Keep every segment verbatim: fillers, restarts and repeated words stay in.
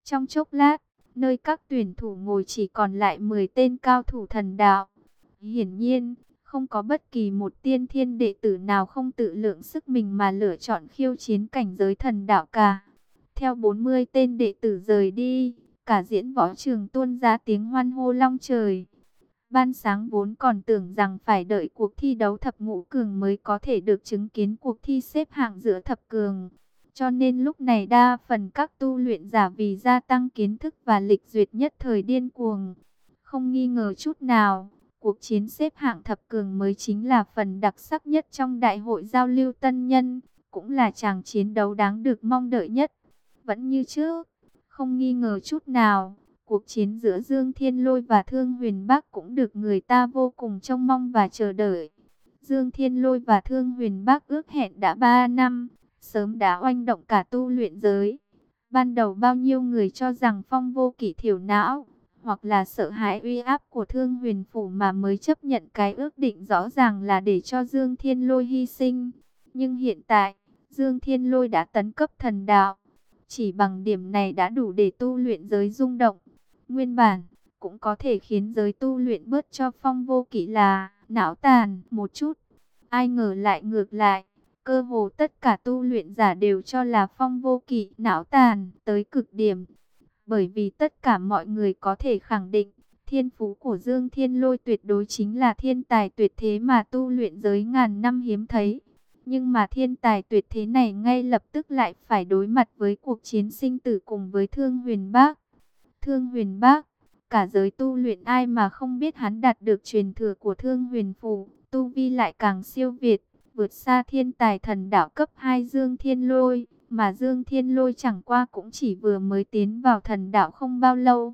Trong chốc lát, nơi các tuyển thủ ngồi chỉ còn lại mười tên cao thủ thần đạo. Hiển nhiên, không có bất kỳ một tiên thiên đệ tử nào không tự lượng sức mình mà lựa chọn khiêu chiến cảnh giới thần đạo cả. Theo bốn mươi tên đệ tử rời đi, cả diễn võ trường tuôn ra tiếng hoan hô long trời. Ban sáng vốn còn tưởng rằng phải đợi cuộc thi đấu thập ngũ cường mới có thể được chứng kiến cuộc thi xếp hạng giữa thập cường. Cho nên lúc này đa phần các tu luyện giả vì gia tăng kiến thức và lịch duyệt nhất thời điên cuồng. Không nghi ngờ chút nào, cuộc chiến xếp hạng thập cường mới chính là phần đặc sắc nhất trong đại hội giao lưu tân nhân, cũng là tràng chiến đấu đáng được mong đợi nhất. Vẫn như trước, không nghi ngờ chút nào, cuộc chiến giữa Dương Thiên Lôi và Thương Huyền Bác cũng được người ta vô cùng trông mong và chờ đợi. Dương Thiên Lôi và Thương Huyền Bác ước hẹn đã ba năm, sớm đã oanh động cả tu luyện giới. Ban đầu bao nhiêu người cho rằng Phong Vô Kỵ thiểu não, hoặc là sợ hãi uy áp của Thương Huyền Phủ mà mới chấp nhận cái ước định rõ ràng là để cho Dương Thiên Lôi hy sinh. Nhưng hiện tại, Dương Thiên Lôi đã tấn cấp thần đạo. Chỉ bằng điểm này đã đủ để tu luyện giới rung động. Nguyên bản, cũng có thể khiến giới tu luyện bớt cho Phong Vô Kỵ là não tàn một chút. Ai ngờ lại ngược lại, cơ hồ tất cả tu luyện giả đều cho là Phong Vô Kỵ não tàn tới cực điểm. Bởi vì tất cả mọi người có thể khẳng định, thiên phú của Dương Thiên Lôi tuyệt đối chính là thiên tài tuyệt thế mà tu luyện giới ngàn năm hiếm thấy. Nhưng mà thiên tài tuyệt thế này ngay lập tức lại phải đối mặt với cuộc chiến sinh tử cùng với Thương Huyền Bác. Thương Huyền Bác, cả giới tu luyện ai mà không biết hắn đạt được truyền thừa của Thương Huyền Phủ, tu vi lại càng siêu việt, vượt xa thiên tài thần đạo cấp hai Dương Thiên Lôi, mà Dương Thiên Lôi chẳng qua cũng chỉ vừa mới tiến vào thần đạo không bao lâu.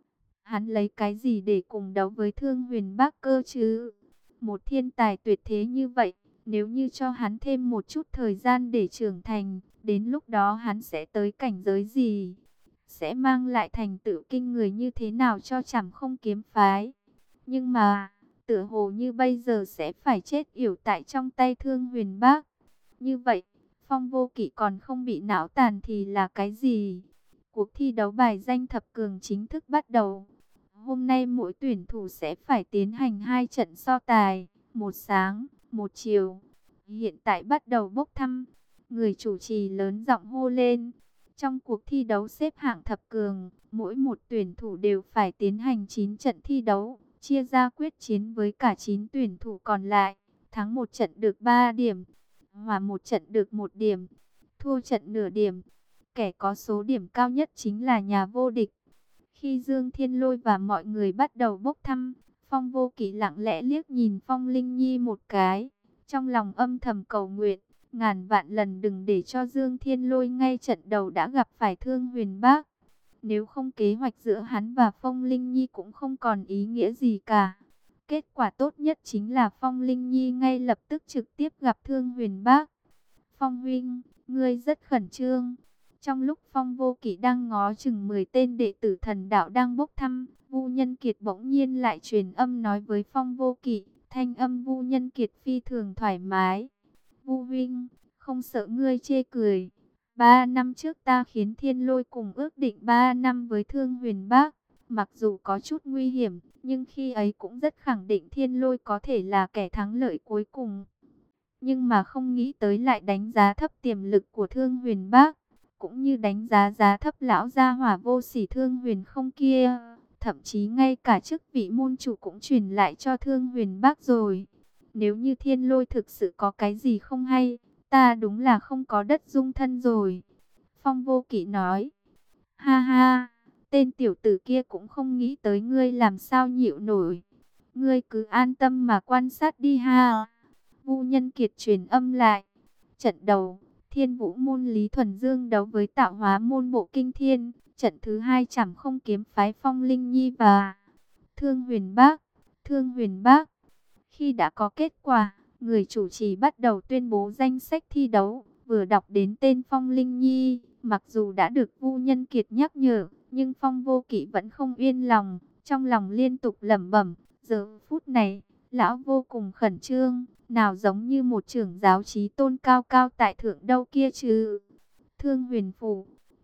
Hắn lấy cái gì để cùng đấu với Thương Huyền Bác cơ chứ? Một thiên tài tuyệt thế như vậy, nếu như cho hắn thêm một chút thời gian để trưởng thành, đến lúc đó hắn sẽ tới cảnh giới gì? Sẽ mang lại thành tựu kinh người như thế nào cho Trảm Không kiếm phái? Nhưng mà, tựa hồ như bây giờ sẽ phải chết yểu tại trong tay Thương Huyền Bác. Như vậy, Phong Vô Kỵ còn không bị não tàn thì là cái gì? Cuộc thi đấu bài danh thập cường chính thức bắt đầu. Hôm nay mỗi tuyển thủ sẽ phải tiến hành hai trận so tài, một sáng, một chiều. Hiện tại bắt đầu bốc thăm, người chủ trì lớn giọng hô lên. Trong cuộc thi đấu xếp hạng thập cường, mỗi một tuyển thủ đều phải tiến hành chín trận thi đấu, chia ra quyết chiến với cả chín tuyển thủ còn lại. Thắng một trận được ba điểm, hòa một trận được một điểm, thua trận nửa điểm. Kẻ có số điểm cao nhất chính là nhà vô địch. Khi Dương Thiên Lôi và mọi người bắt đầu bốc thăm, Phong Vô Kỵ lặng lẽ liếc nhìn Phong Linh Nhi một cái, trong lòng âm thầm cầu nguyện, ngàn vạn lần đừng để cho Dương Thiên Lôi ngay trận đầu đã gặp phải Thương Huyền Bác. Nếu không kế hoạch giữa hắn và Phong Linh Nhi cũng không còn ý nghĩa gì cả. Kết quả tốt nhất chính là Phong Linh Nhi ngay lập tức trực tiếp gặp Thương Huyền Bác. Phong huynh, ngươi rất khẩn trương. Trong lúc Phong Vô Kỵ đang ngó chừng mười tên đệ tử thần đạo đang bốc thăm, Vu Nhân Kiệt bỗng nhiên lại truyền âm nói với Phong Vô Kỵ, thanh âm Vu Nhân Kiệt phi thường thoải mái. Vu huynh, không sợ ngươi chê cười. Ba năm trước ta khiến Thiên Lôi cùng ước định ba năm với Thương Huyền Bác. Mặc dù có chút nguy hiểm, nhưng khi ấy cũng rất khẳng định Thiên Lôi có thể là kẻ thắng lợi cuối cùng. Nhưng mà không nghĩ tới lại đánh giá thấp tiềm lực của Thương Huyền Bác, cũng như đánh giá giá thấp lão gia hỏa vô sỉ Thương Huyền không kia. Thậm chí ngay cả chức vị môn chủ cũng truyền lại cho Thương Huyền Bác rồi. Nếu như Thiên Lôi thực sự có cái gì không hay, ta đúng là không có đất dung thân rồi. Phong Vô Kỵ nói, ha ha, tên tiểu tử kia cũng không nghĩ tới ngươi làm sao nhịu nổi. Ngươi cứ an tâm mà quan sát đi ha. Vu Nhân Kiệt truyền âm lại. Trận đầu, Thiên Vũ môn Lý Thuần Dương đấu với Tạo Hóa môn Bộ Kinh Thiên. Trận thứ hai Trảm Không kiếm phái Phong Linh Nhi và Thương Huyền Bác. Thương Huyền Bác. Khi đã có kết quả, người chủ trì bắt đầu tuyên bố danh sách thi đấu. Vừa đọc đến tên Phong Linh Nhi, mặc dù đã được Vu Nhân Kiệt nhắc nhở, nhưng Phong Vô Kỵ vẫn không yên lòng, trong lòng liên tục lẩm bẩm. Giờ phút này, lão vô cùng khẩn trương, nào giống như một trưởng giáo chí tôn cao cao tại thượng đâu kia chứ. Thương Huyền Phủ,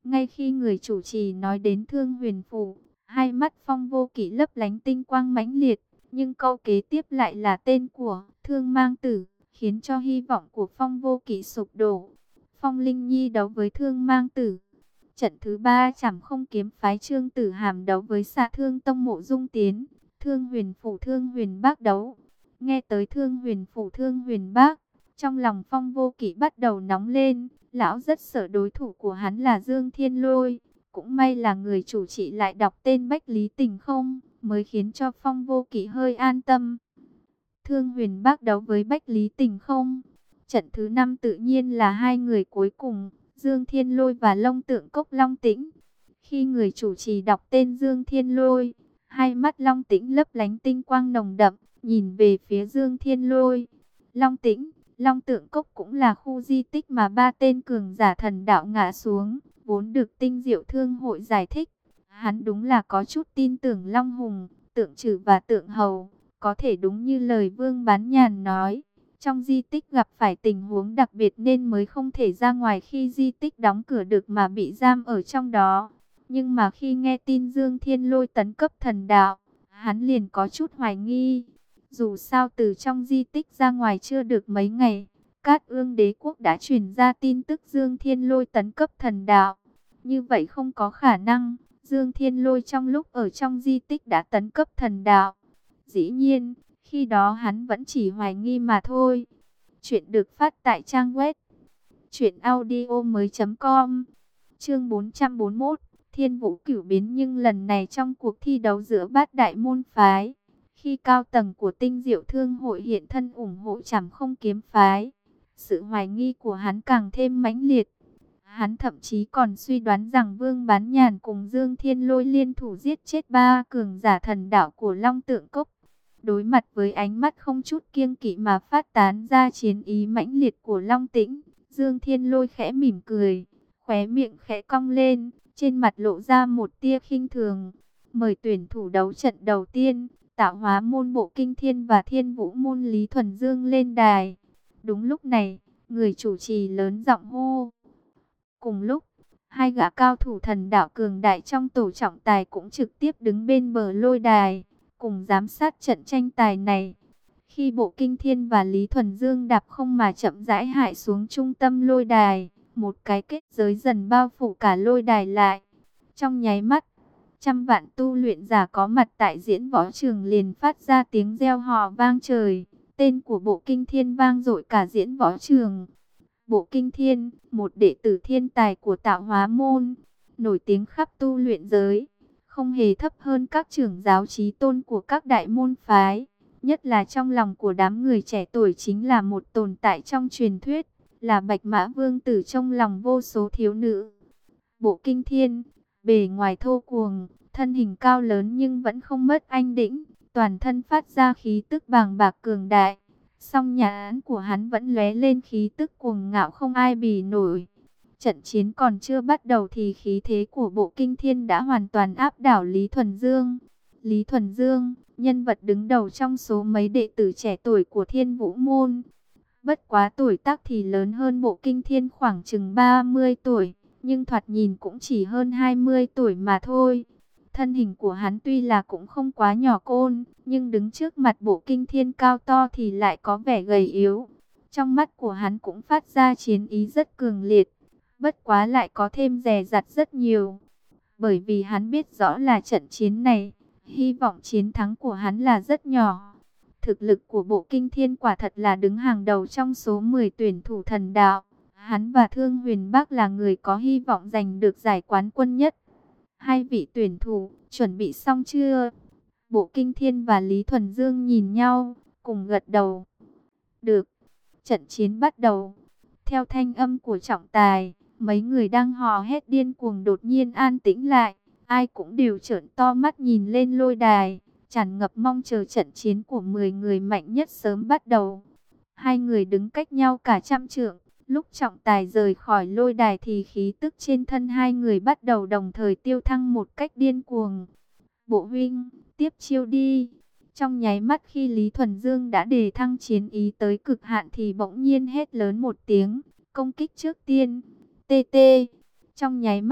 Ngay khi người chủ trì nói đến Thương Huyền Phủ, hai mắt Phong Vô Kỵ lấp lánh tinh quang mãnh liệt, nhưng câu kế tiếp lại là tên của Thương Mang Tử, khiến cho hy vọng của Phong Vô Kỵ sụp đổ. Phong Linh Nhi đấu với Thương Mang Tử. Trận thứ ba Trảm Không Kiếm phái Trương Tử Hàm đấu với Xạ Thương Tông Mộ Dung Tiến. Thương Huyền Phủ Thương Huyền Bác đấu. Nghe tới Thương Huyền Phủ Thương Huyền Bác, trong lòng Phong Vô Kỵ bắt đầu nóng lên. Lão rất sợ đối thủ của hắn là Dương Thiên Lôi. Cũng may là người chủ trì lại đọc tên Bách Lý Tình Không, mới khiến cho Phong Vô Kỵ hơi an tâm. Thương Huyền Bác đấu với Bách Lý Tình Không. Trận thứ năm tự nhiên là hai người cuối cùng, Dương Thiên Lôi và Long Tượng Cốc Long Tĩnh. Khi người chủ trì đọc tên Dương Thiên Lôi, hai mắt Long Tĩnh lấp lánh tinh quang nồng đậm, nhìn về phía Dương Thiên Lôi. Long Tĩnh, Long Tượng Cốc cũng là khu di tích mà ba tên cường giả thần đạo ngã xuống, vốn được Tinh Diệu Thương hội giải thích. Hắn đúng là có chút tin tưởng Long Hùng, Tượng Trử và Tượng Hầu, có thể đúng như lời Vương Bán Nhàn nói. Trong di tích gặp phải tình huống đặc biệt nên mới không thể ra ngoài khi di tích đóng cửa được mà bị giam ở trong đó. Nhưng mà khi nghe tin Dương Thiên Lôi tấn cấp thần đạo, hắn liền có chút hoài nghi. Dù sao từ trong di tích ra ngoài chưa được mấy ngày, Cát Ương Đế quốc đã truyền ra tin tức Dương Thiên Lôi tấn cấp thần đạo. Như vậy không có khả năng Dương Thiên Lôi trong lúc ở trong di tích đã tấn cấp thần đạo. Dĩ nhiên, khi đó hắn vẫn chỉ hoài nghi mà thôi. Chuyện được phát tại trang web truyện audio mới chấm com. Chương bốn trăm bốn mươi mốt, Thiên Vũ Cửu biến. Nhưng lần này trong cuộc thi đấu giữa bát đại môn phái, khi cao tầng của Tinh Diệu Thương hội hiện thân ủng hộ Trảm Không Kiếm phái, sự hoài nghi của hắn càng thêm mãnh liệt. Hắn thậm chí còn suy đoán rằng Vương Bán Nhàn cùng Dương Thiên Lôi liên thủ giết chết ba cường giả thần đạo của Long Tượng Cốc. Đối mặt với ánh mắt không chút kiêng kỵ mà phát tán ra chiến ý mãnh liệt của Long Tĩnh, Dương Thiên Lôi khẽ mỉm cười, khóe miệng khẽ cong lên, trên mặt lộ ra một tia khinh thường. Mời tuyển thủ đấu trận đầu tiên, Tạo Hóa môn Bộ Kinh Thiên và Thiên Vũ môn Lý Thuần Dương lên đài. Đúng lúc này, người chủ trì lớn giọng hô. Cùng lúc, hai gã cao thủ thần đạo cường đại trong tổ trọng tài cũng trực tiếp đứng bên bờ lôi đài, cùng giám sát trận tranh tài này. Khi Bộ Kinh Thiên và Lý Thuần Dương đạp không mà chậm rãi hạ xuống trung tâm lôi đài, một cái kết giới dần bao phủ cả lôi đài lại. Trong nháy mắt, trăm vạn tu luyện giả có mặt tại diễn võ trường liền phát ra tiếng reo hò vang trời. Tên của Bộ Kinh Thiên vang dội cả diễn võ trường. Bộ Kinh Thiên, một đệ tử thiên tài của Tạo Hóa môn, nổi tiếng khắp tu luyện giới, không hề thấp hơn các trưởng giáo chí tôn của các đại môn phái. Nhất là trong lòng của đám người trẻ tuổi chính là một tồn tại trong truyền thuyết, là Bạch Mã Vương tử trong lòng vô số thiếu nữ. Bộ Kinh Thiên, bề ngoài thô cuồng, thân hình cao lớn nhưng vẫn không mất anh đĩnh, toàn thân phát ra khí tức bàng bạc cường đại. Song nhà án của hắn vẫn lóe lên khí tức cuồng ngạo không ai bì nổi. Trận chiến còn chưa bắt đầu thì khí thế của Bộ Kinh Thiên đã hoàn toàn áp đảo Lý Thuần Dương. Lý Thuần Dương, nhân vật đứng đầu trong số mấy đệ tử trẻ tuổi của Thiên Vũ môn. Bất quá tuổi tác thì lớn hơn Bộ Kinh Thiên khoảng chừng ba mươi tuổi, nhưng thoạt nhìn cũng chỉ hơn hai mươi tuổi mà thôi. Thân hình của hắn tuy là cũng không quá nhỏ côn, nhưng đứng trước mặt Bộ Kinh Thiên cao to thì lại có vẻ gầy yếu. Trong mắt của hắn cũng phát ra chiến ý rất cường liệt, bất quá lại có thêm dè dặt rất nhiều. Bởi vì hắn biết rõ là trận chiến này, hy vọng chiến thắng của hắn là rất nhỏ. Thực lực của Bộ Kinh Thiên quả thật là đứng hàng đầu trong số mười tuyển thủ thần đạo. Hắn và Thương Huyền Bác là người có hy vọng giành được giải quán quân nhất. Hai vị tuyển thủ, chuẩn bị xong chưa? Bộ Kinh Thiên và Lý Thuần Dương nhìn nhau, cùng gật đầu. Được, trận chiến bắt đầu. Theo thanh âm của trọng tài, mấy người đang hò hét điên cuồng đột nhiên an tĩnh lại. Ai cũng đều trợn to mắt nhìn lên lôi đài, tràn ngập mong chờ trận chiến của mười người mạnh nhất sớm bắt đầu. Hai người đứng cách nhau cả trăm trượng. Lúc trọng tài rời khỏi lôi đài thì khí tức trên thân hai người bắt đầu đồng thời tiêu thăng một cách điên cuồng. Bộ huynh, tiếp chiêu đi. Trong nháy mắt khi Lý Thuần Dương đã đề thăng chiến ý tới cực hạn thì bỗng nhiên hét lớn một tiếng, công kích trước tiên. tê tê. Trong nháy mắt,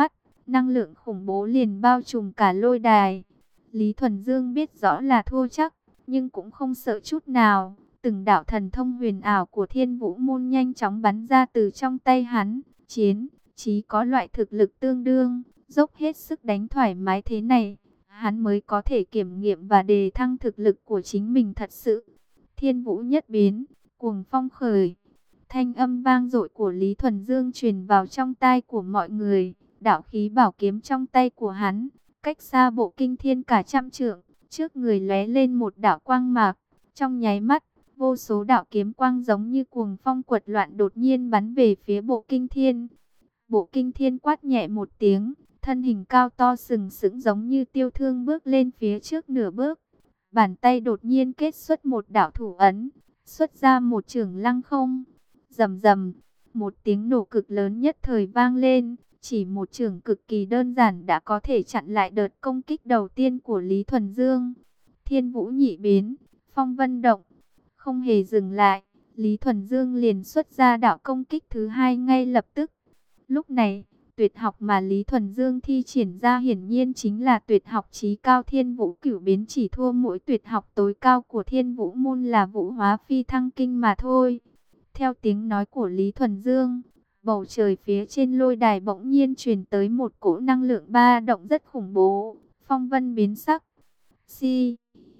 năng lượng khủng bố liền bao trùm cả lôi đài. Lý Thuần Dương biết rõ là thua chắc, nhưng cũng không sợ chút nào. Từng đạo thần thông huyền ảo của Thiên Vũ môn nhanh chóng bắn ra từ trong tay hắn. Chiến, chí có loại thực lực tương đương, dốc hết sức đánh thoải mái thế này, hắn mới có thể kiểm nghiệm và đề thăng thực lực của chính mình thật sự. Thiên Vũ nhất biến, cuồng phong khởi. Thanh âm vang dội của Lý Thuần Dương truyền vào trong tai của mọi người. Đạo khí bảo kiếm trong tay của hắn, cách xa bộ kinh thiên cả trăm trượng, trước người lóe lên một đạo quang mạc. Trong nháy mắt, vô số đạo kiếm quang giống như cuồng phong quật loạn đột nhiên bắn về phía bộ kinh thiên. Bộ kinh thiên quát nhẹ một tiếng, thân hình cao to sừng sững giống như tiêu thương bước lên phía trước nửa bước. Bàn tay đột nhiên kết xuất một đạo thủ ấn, xuất ra một chưởng lăng không. Rầm rầm, một tiếng nổ cực lớn nhất thời vang lên. Chỉ một chưởng cực kỳ đơn giản đã có thể chặn lại đợt công kích đầu tiên của Lý Thuần Dương. Thiên Vũ nhị biến, phong vân động. Không hề dừng lại, Lý Thuần Dương liền xuất ra đạo công kích thứ hai ngay lập tức. Lúc này, tuyệt học mà Lý Thuần Dương thi triển ra hiển nhiên chính là tuyệt học chí cao Thiên Vũ cửu biến, chỉ thua mỗi tuyệt học tối cao của Thiên Vũ môn là Vũ Hóa Phi Thăng Kinh mà thôi. Theo tiếng nói của Lý Thuần Dương, bầu trời phía trên lôi đài bỗng nhiên truyền tới một cỗ năng lượng ba động rất khủng bố, phong vân biến sắc. Si,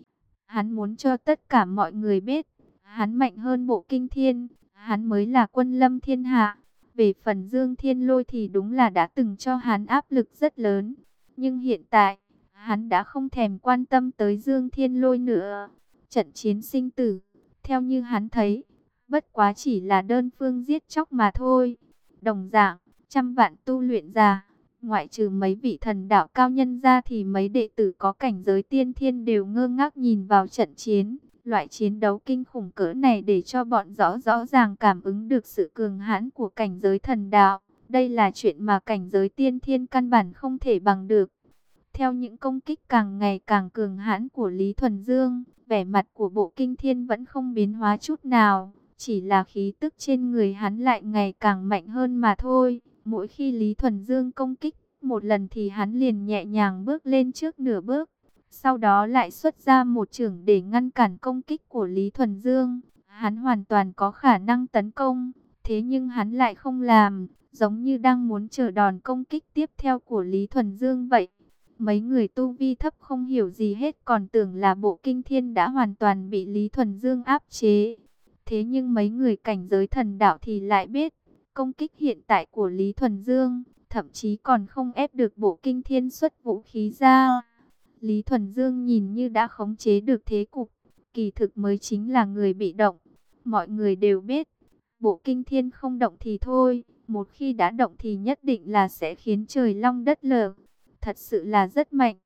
hắn muốn cho tất cả mọi người biết, hắn mạnh hơn bộ kinh thiên, hắn mới là quân lâm thiên hạ. Về phần Dương Thiên Lôi thì đúng là đã từng cho hắn áp lực rất lớn. Nhưng hiện tại, hắn đã không thèm quan tâm tới Dương Thiên Lôi nữa. Trận chiến sinh tử, theo như hắn thấy, bất quá chỉ là đơn phương giết chóc mà thôi. Đồng dạng, trăm vạn tu luyện giả, ngoại trừ mấy vị thần đạo cao nhân ra thì mấy đệ tử có cảnh giới tiên thiên đều ngơ ngác nhìn vào trận chiến. Loại chiến đấu kinh khủng cỡ này để cho bọn rõ rõ ràng cảm ứng được sự cường hãn của cảnh giới thần đạo. Đây là chuyện mà cảnh giới tiên thiên căn bản không thể bằng được. Theo những công kích càng ngày càng cường hãn của Lý Thuần Dương, vẻ mặt của bộ kinh thiên vẫn không biến hóa chút nào. Chỉ là khí tức trên người hắn lại ngày càng mạnh hơn mà thôi. Mỗi khi Lý Thuần Dương công kích một lần thì hắn liền nhẹ nhàng bước lên trước nửa bước. Sau đó lại xuất ra một chưởng để ngăn cản công kích của Lý Thuần Dương. Hắn hoàn toàn có khả năng tấn công, thế nhưng hắn lại không làm, giống như đang muốn chờ đòn công kích tiếp theo của Lý Thuần Dương vậy. Mấy người tu vi thấp không hiểu gì hết còn tưởng là bộ kinh thiên đã hoàn toàn bị Lý Thuần Dương áp chế. Thế nhưng mấy người cảnh giới thần đạo thì lại biết, công kích hiện tại của Lý Thuần Dương, thậm chí còn không ép được bộ kinh thiên xuất vũ khí ra. Lý Thuần Dương nhìn như đã khống chế được thế cục, kỳ thực mới chính là người bị động. Mọi người đều biết, bộ kinh thiên không động thì thôi, một khi đã động thì nhất định là sẽ khiến trời long đất lở. Thật sự là rất mạnh.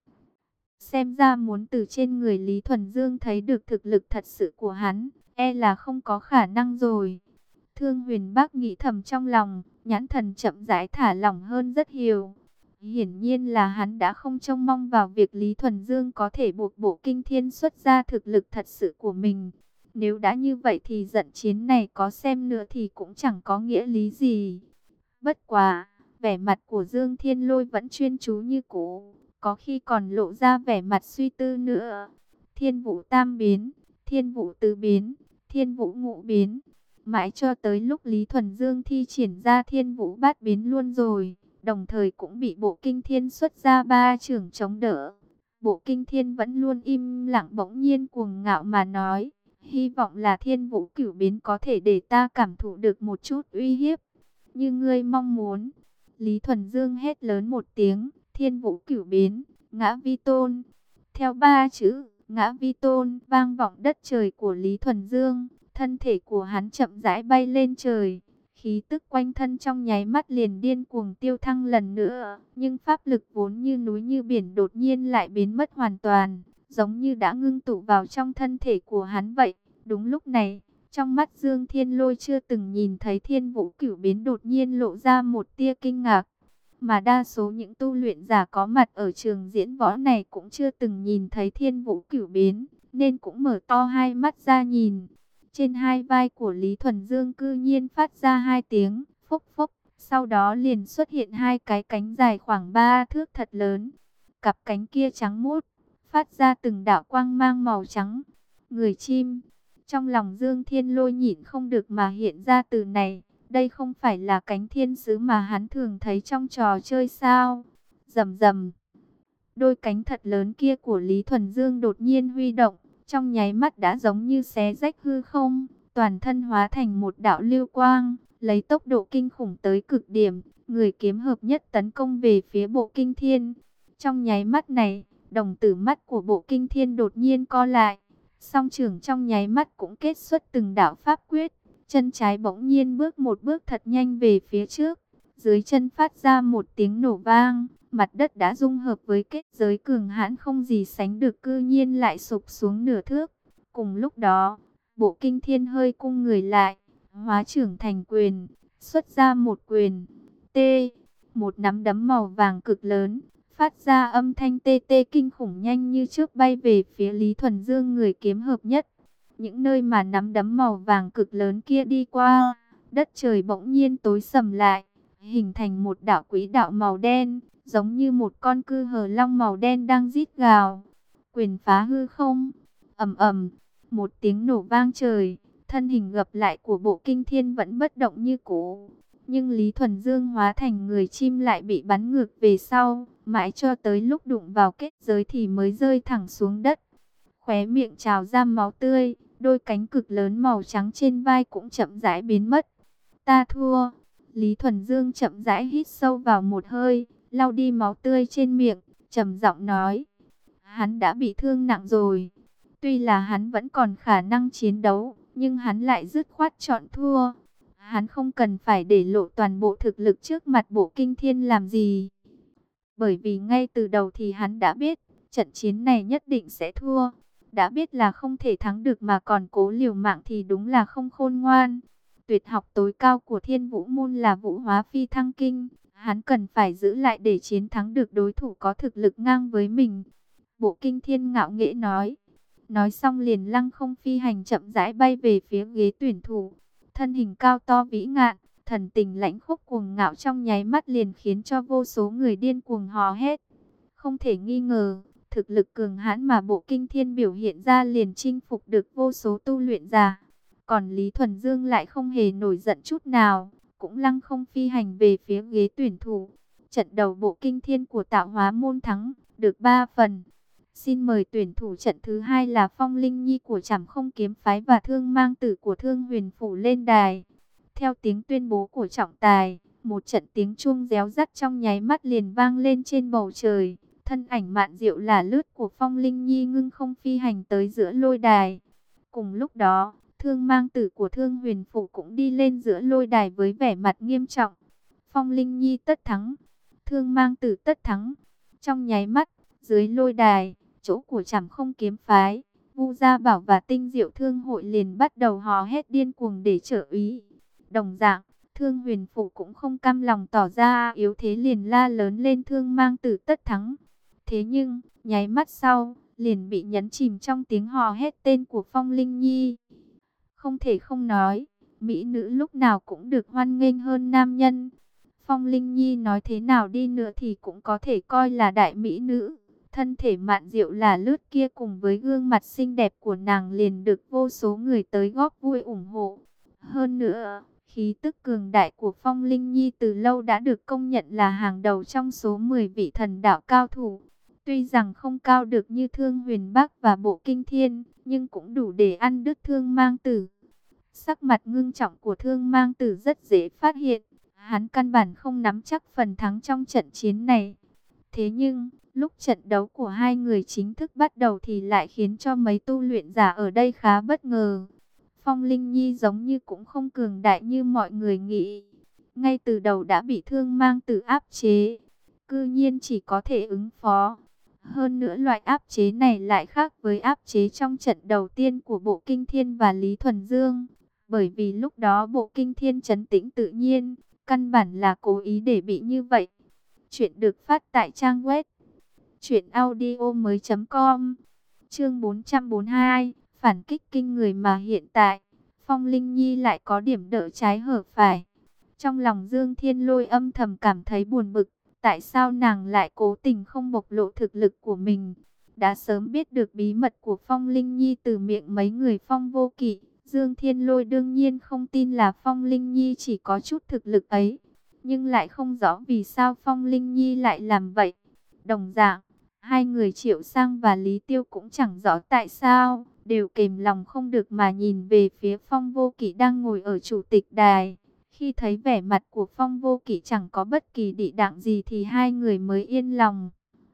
Xem ra muốn từ trên người Lý Thuần Dương thấy được thực lực thật sự của hắn, e là không có khả năng rồi. Thương Huyền Bác nghĩ thầm trong lòng, nhãn thần chậm rãi thả lỏng hơn rất nhiều. Hiển nhiên là hắn đã không trông mong vào việc Lý Thuần Dương có thể buộc bộ kinh thiên xuất ra thực lực thật sự của mình. Nếu đã như vậy thì trận chiến này có xem nữa thì cũng chẳng có nghĩa lý gì. Bất quá, vẻ mặt của Dương Thiên Lôi vẫn chuyên chú như cũ, có khi còn lộ ra vẻ mặt suy tư nữa. Thiên Vũ tam biến, Thiên Vũ tứ biến, Thiên Vũ ngũ biến. Mãi cho tới lúc Lý Thuần Dương thi triển ra Thiên Vũ bát biến luôn rồi, đồng thời cũng bị bộ kinh thiên xuất ra ba chưởng chống đỡ. Bộ kinh thiên vẫn luôn im lặng, bỗng nhiên cuồng ngạo mà nói, hy vọng là Thiên Vũ cửu biến có thể để ta cảm thụ được một chút uy hiếp. Như ngươi mong muốn. Lý Thuần Dương hét lớn một tiếng, Thiên Vũ cửu biến, ngã vi tôn. Theo ba chữ, ngã vi tôn, vang vọng đất trời của Lý Thuần Dương. Thân thể của hắn chậm rãi bay lên trời. Khí tức quanh thân trong nháy mắt liền điên cuồng tiêu thăng lần nữa. Nhưng pháp lực vốn như núi như biển đột nhiên lại biến mất hoàn toàn. Giống như đã ngưng tụ vào trong thân thể của hắn vậy. Đúng lúc này, trong mắt Dương Thiên Lôi chưa từng nhìn thấy Thiên Vũ cửu biến đột nhiên lộ ra một tia kinh ngạc. Mà đa số những tu luyện giả có mặt ở trường diễn võ này cũng chưa từng nhìn thấy Thiên Vũ cửu biến, nên cũng mở to hai mắt ra nhìn. Trên hai vai của Lý Thuần Dương cư nhiên phát ra hai tiếng phốc phốc, Sau đó liền xuất hiện hai cái cánh dài khoảng ba thước thật lớn. Cặp cánh kia trắng muốt, phát ra từng đạo quang mang màu trắng. Người chim. Trong lòng Dương Thiên Lôi nhịn không được mà hiện ra từ này. Đây không phải là cánh thiên sứ mà hắn thường thấy trong trò chơi sao? Rầm rầm. Đôi cánh thật lớn kia của Lý Thuần Dương đột nhiên huy động, trong nháy mắt đã giống như xé rách hư không, toàn thân hóa thành một đạo lưu quang, lấy tốc độ kinh khủng tới cực điểm, người kiếm hợp nhất tấn công về phía Bộ Kinh Thiên. Trong nháy mắt này, đồng tử mắt của Bộ Kinh Thiên đột nhiên co lại, song trưởng trong nháy mắt cũng kết xuất từng đạo pháp quyết, chân trái bỗng nhiên bước một bước thật nhanh về phía trước, dưới chân phát ra một tiếng nổ vang. Mặt đất đã dung hợp với kết giới cường hãn không gì sánh được, cư nhiên lại sụp xuống nửa thước. Cùng lúc đó, Bộ Kinh Thiên hơi cung người lại, hóa trưởng thành quyền, xuất ra một quyền. T, một nắm đấm màu vàng cực lớn, phát ra âm thanh tê tê kinh khủng nhanh như trước bay về phía Lý Thuần Dương người kiếm hợp nhất. Những nơi mà nắm đấm màu vàng cực lớn kia đi qua, đất trời bỗng nhiên tối sầm lại, hình thành một đạo quỹ đạo màu đen, giống như một con cư hờ long màu đen đang rít gào. Quyền phá hư không, ầm ầm, một tiếng nổ vang trời, thân hình gập lại của Bộ Kinh Thiên vẫn bất động như cũ. Nhưng Lý Thuần Dương hóa thành người chim lại bị bắn ngược về sau, mãi cho tới lúc đụng vào kết giới thì mới rơi thẳng xuống đất. Khóe miệng trào ra máu tươi, đôi cánh cực lớn màu trắng trên vai cũng chậm rãi biến mất. Ta thua. Lý Thuần Dương chậm rãi hít sâu vào một hơi, lau đi máu tươi trên miệng, trầm giọng nói. Hắn đã bị thương nặng rồi. Tuy là hắn vẫn còn khả năng chiến đấu, nhưng hắn lại dứt khoát chọn thua. Hắn không cần phải để lộ toàn bộ thực lực trước mặt Bộ Kinh Thiên làm gì. Bởi vì ngay từ đầu thì hắn đã biết, trận chiến này nhất định sẽ thua. Đã biết là không thể thắng được mà còn cố liều mạng thì đúng là không khôn ngoan. Tuyệt học tối cao của Thiên Vũ Môn là Vũ Hóa Phi Thăng Kinh. Hắn cần phải giữ lại để chiến thắng được đối thủ có thực lực ngang với mình. Bộ Kinh Thiên ngạo nghễ nói. Nói xong liền lăng không phi hành chậm rãi bay về phía ghế tuyển thủ. Thân hình cao to vĩ ngạn, thần tình lãnh khốc cuồng ngạo trong nháy mắt liền khiến cho vô số người điên cuồng hò hét. Không thể nghi ngờ, thực lực cường hãn mà Bộ Kinh Thiên biểu hiện ra liền chinh phục được vô số tu luyện giả. Còn Lý Thuần Dương lại không hề nổi giận chút nào, cũng lăng không phi hành về phía ghế tuyển thủ. Trận đầu Bộ Kinh Thiên của Tạo Hóa Môn thắng, được ba phần. Xin mời tuyển thủ trận thứ hai là Phong Linh Nhi của Trảm Không Kiếm Phái và Thương Mang Tử của Thương Huyền Phủ lên đài. Theo tiếng tuyên bố của trọng tài, một trận tiếng chuông réo rắt trong nháy mắt liền vang lên trên bầu trời. Thân ảnh mạn diệu là lướt của Phong Linh Nhi ngưng không phi hành tới giữa lôi đài. Cùng lúc đó, Thương Mang Tử của Thương Huyền Phủ cũng đi lên giữa lôi đài với vẻ mặt nghiêm trọng. Phong Linh Nhi tất thắng, Thương Mang Tử tất thắng. Trong nháy mắt, dưới lôi đài, chỗ của Trảm Không Kiếm Phái, Vu Gia Bảo và Tinh Diệu Thương Hội liền bắt đầu hò hét điên cuồng để trợ ý. Đồng dạng, Thương Huyền Phủ cũng không cam lòng tỏ ra yếu thế liền la lớn lên Thương Mang Tử tất thắng. Thế nhưng, nháy mắt sau, liền bị nhấn chìm trong tiếng hò hét tên của Phong Linh Nhi. Không thể không nói, mỹ nữ lúc nào cũng được hoan nghênh hơn nam nhân. Phong Linh Nhi nói thế nào đi nữa thì cũng có thể coi là đại mỹ nữ. Thân thể mạn diệu là lướt kia cùng với gương mặt xinh đẹp của nàng liền được vô số người tới góp vui ủng hộ. Hơn nữa, khí tức cường đại của Phong Linh Nhi từ lâu đã được công nhận là hàng đầu trong số mười vị thần đạo cao thủ. Tuy rằng không cao được như Thương Huyền Bắc và Bộ Kinh Thiên, nhưng cũng đủ để ăn đứt Thương Mang Tử. Sắc mặt ngưng trọng của Thương Mang Tử rất dễ phát hiện, hắn căn bản không nắm chắc phần thắng trong trận chiến này. Thế nhưng, lúc trận đấu của hai người chính thức bắt đầu thì lại khiến cho mấy tu luyện giả ở đây khá bất ngờ. Phong Linh Nhi giống như cũng không cường đại như mọi người nghĩ. Ngay từ đầu đã bị Thương Mang Tử áp chế, cư nhiên chỉ có thể ứng phó. Hơn nữa loại áp chế này lại khác với áp chế trong trận đầu tiên của Bộ Kinh Thiên và Lý Thuần Dương. Bởi vì lúc đó Bộ Kinh Thiên trấn tĩnh tự nhiên, căn bản là cố ý để bị như vậy. Chuyện được phát tại trang web truyện audio mới chấm com. Chương bốn trăm bốn mươi hai, phản kích kinh người mà hiện tại Phong Linh Nhi lại có điểm đỡ trái hở phải. Trong lòng Dương Thiên Lôi âm thầm cảm thấy buồn bực, tại sao nàng lại cố tình không bộc lộ thực lực của mình. Đã sớm biết được bí mật của Phong Linh Nhi từ miệng mấy người Phong Vô Kỵ, Dương Thiên Lôi đương nhiên không tin là Phong Linh Nhi chỉ có chút thực lực ấy, nhưng lại không rõ vì sao Phong Linh Nhi lại làm vậy. Đồng dạng, hai người Triệu Sang và Lý Tiêu cũng chẳng rõ tại sao, đều kềm lòng không được mà nhìn về phía Phong Vô Kỵ đang ngồi ở chủ tịch đài. Khi thấy vẻ mặt của Phong Vô Kỵ chẳng có bất kỳ địa đạm gì thì hai người mới yên lòng.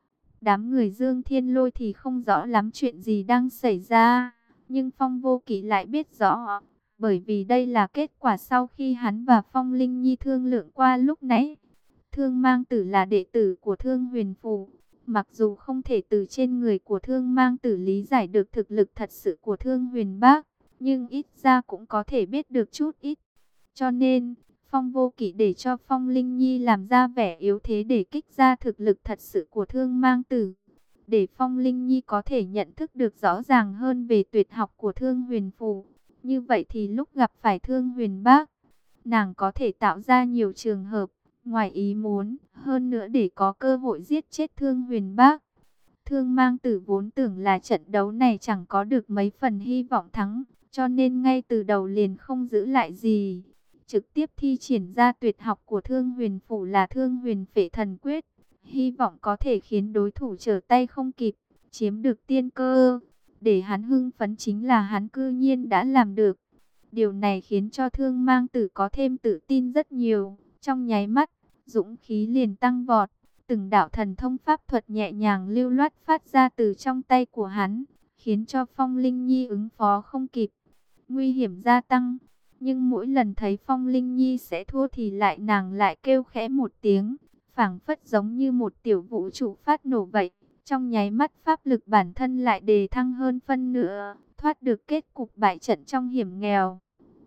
Đám người Dương Thiên Lôi thì không rõ lắm chuyện gì đang xảy ra, nhưng Phong Vô Kỵ lại biết rõ, bởi vì đây là kết quả sau khi hắn và Phong Linh Nhi thương lượng qua lúc nãy. Thương Mang Tử là đệ tử của Thương Huyền Phù, mặc dù không thể từ trên người của Thương Mang Tử lý giải được thực lực thật sự của Thương Huyền Bác, nhưng ít ra cũng có thể biết được chút ít. Cho nên, Phong Vô Kỵ để cho Phong Linh Nhi làm ra vẻ yếu thế để kích ra thực lực thật sự của Thương Mang Tử, để Phong Linh Nhi có thể nhận thức được rõ ràng hơn về tuyệt học của Thương Huyền Phù. Như vậy thì lúc gặp phải Thương Huyền Bác, nàng có thể tạo ra nhiều trường hợp ngoài ý muốn, hơn nữa để có cơ hội giết chết Thương Huyền Bác. Thương Mang Tử vốn tưởng là trận đấu này chẳng có được mấy phần hy vọng thắng, cho nên ngay từ đầu liền không giữ lại gì, trực tiếp thi triển ra tuyệt học của Thương Huyền Phủ là Thương Huyền Phệ Thần Quyết, hy vọng có thể khiến đối thủ trở tay không kịp, chiếm được tiên cơ. Để hắn hưng phấn chính là hắn cư nhiên đã làm được. Điều này khiến cho Thương Mang Tử có thêm tự tin rất nhiều. Trong nháy mắt, dũng khí liền tăng vọt, từng đạo thần thông pháp thuật nhẹ nhàng lưu loát phát ra từ trong tay của hắn, khiến cho Phong Linh Nhi ứng phó không kịp. Nguy hiểm gia tăng, nhưng mỗi lần thấy Phong Linh Nhi sẽ thua thì lại nàng lại kêu khẽ một tiếng, phảng phất giống như một tiểu vũ trụ phát nổ vậy. Trong nháy mắt pháp lực bản thân lại đề thăng hơn phân nửa, thoát được kết cục bại trận trong hiểm nghèo.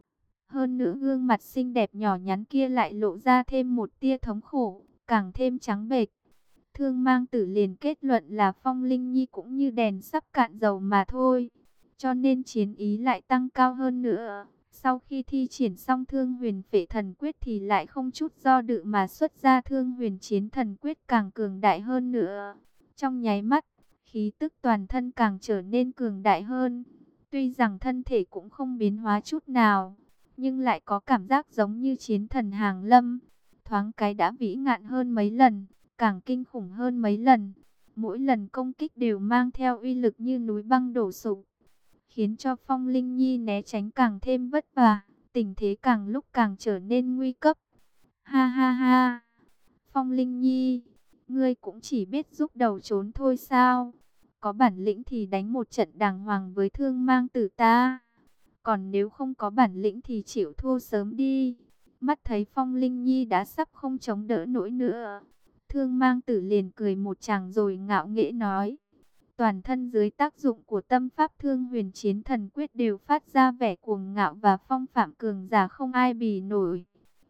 Hơn nữa gương mặt xinh đẹp nhỏ nhắn kia lại lộ ra thêm một tia thống khổ, càng thêm trắng bệch. Thương Mang Tử liền kết luận là Phong Linh Nhi cũng như đèn sắp cạn dầu mà thôi, cho nên chiến ý lại tăng cao hơn nữa. Sau khi thi triển xong Thương Huyền Phệ Thần Quyết thì lại không chút do dự mà xuất ra Thương Huyền Chiến Thần Quyết càng cường đại hơn nữa. Trong nháy mắt, khí tức toàn thân càng trở nên cường đại hơn. Tuy rằng thân thể cũng không biến hóa chút nào, nhưng lại có cảm giác giống như chiến thần hàng lâm. Thoáng cái đã vĩ ngạn hơn mấy lần, càng kinh khủng hơn mấy lần. Mỗi lần công kích đều mang theo uy lực như núi băng đổ sụp, khiến cho Phong Linh Nhi né tránh càng thêm vất vả, tình thế càng lúc càng trở nên nguy cấp. Ha ha ha, Phong Linh Nhi, ngươi cũng chỉ biết giúp đầu trốn thôi sao? Có bản lĩnh thì đánh một trận đàng hoàng với Thương Mang Tử ta. Còn nếu không có bản lĩnh thì chịu thua sớm đi. Mắt thấy Phong Linh Nhi đã sắp không chống đỡ nổi nữa, Thương Mang Tử liền cười một tràng rồi ngạo nghễ nói. Toàn thân dưới tác dụng của tâm pháp Thương Huyền Chiến Thần Quyết đều phát ra vẻ cuồng ngạo và phong phạm cường giả không ai bì nổi.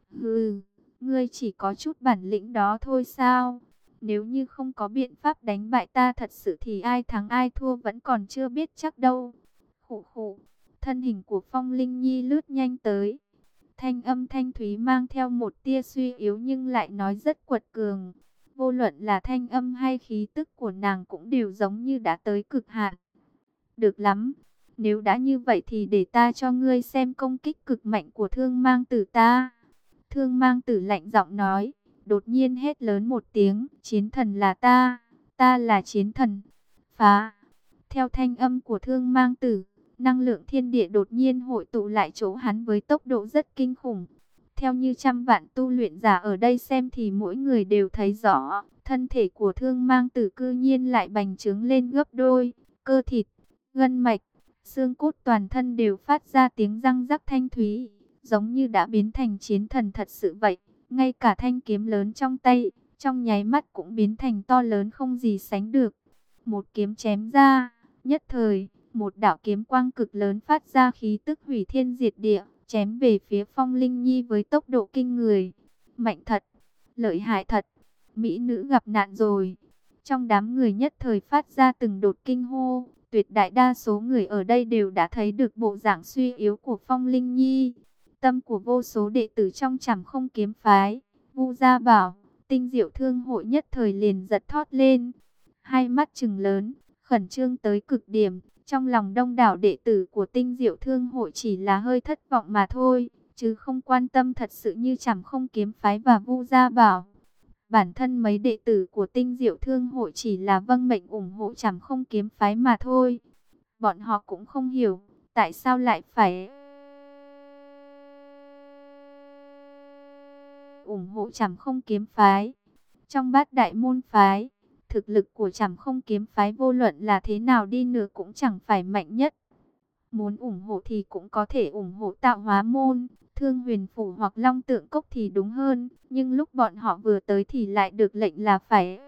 Hừ, ngươi chỉ có chút bản lĩnh đó thôi sao? Nếu như không có biện pháp đánh bại ta thật sự thì ai thắng ai thua vẫn còn chưa biết chắc đâu. Khụ khụ, thân hình của Phong Linh Nhi lướt nhanh tới. Thanh âm thanh thúy mang theo một tia suy yếu nhưng lại nói rất quật cường. Vô luận là thanh âm hay khí tức của nàng cũng đều giống như đã tới cực hạn. Được lắm, nếu đã như vậy thì để ta cho ngươi xem công kích cực mạnh của Thương Mang Tử ta. Thương Mang Tử lạnh giọng nói, đột nhiên hét lớn một tiếng, chiến thần là ta, ta là chiến thần. Phá! Theo thanh âm của Thương Mang Tử, năng lượng thiên địa đột nhiên hội tụ lại chỗ hắn với tốc độ rất kinh khủng. Theo như trăm vạn tu luyện giả ở đây xem thì mỗi người đều thấy rõ, thân thể của Thương Mang Tử cư nhiên lại bành trướng lên gấp đôi, cơ thịt, gân mạch, xương cốt toàn thân đều phát ra tiếng răng rắc thanh thúy, giống như đã biến thành chiến thần thật sự vậy. Ngay cả thanh kiếm lớn trong tay, trong nháy mắt cũng biến thành to lớn không gì sánh được. Một kiếm chém ra, nhất thời, một đạo kiếm quang cực lớn phát ra khí tức hủy thiên diệt địa, chém về phía Phong Linh Nhi với tốc độ kinh người. Mạnh thật, lợi hại thật, mỹ nữ gặp nạn rồi. Trong đám người nhất thời phát ra từng đột kinh hô, tuyệt đại đa số người ở đây đều đã thấy được bộ dạng suy yếu của Phong Linh Nhi. tâm của vô số đệ tử trong Trảm Không kiếm phái. Vu Gia Bảo, Tinh Diệu Thương hội nhất thời liền giật thót lên, hai mắt trừng lớn, khẩn trương tới cực điểm. Trong lòng đông đảo đệ tử của Tinh Diệu Thương hội chỉ là hơi thất vọng mà thôi, chứ không quan tâm thật sự như Trảm Không kiếm phái và Vu Gia Bảo. Bản thân mấy đệ tử của Tinh Diệu Thương hội chỉ là vâng mệnh ủng hộ Trảm Không kiếm phái mà thôi. Bọn họ cũng không hiểu tại sao lại phải ủng hộ Trảm Không kiếm phái. Trong bát đại môn phái, thực lực của Trảm Không kiếm phái vô luận là thế nào đi nữa cũng chẳng phải mạnh nhất. Muốn ủng hộ thì cũng có thể ủng hộ Tạo Hóa môn, Thương Huyền phủ hoặc Long Tượng cốc thì đúng hơn, nhưng lúc bọn họ vừa tới thì lại được lệnh là phải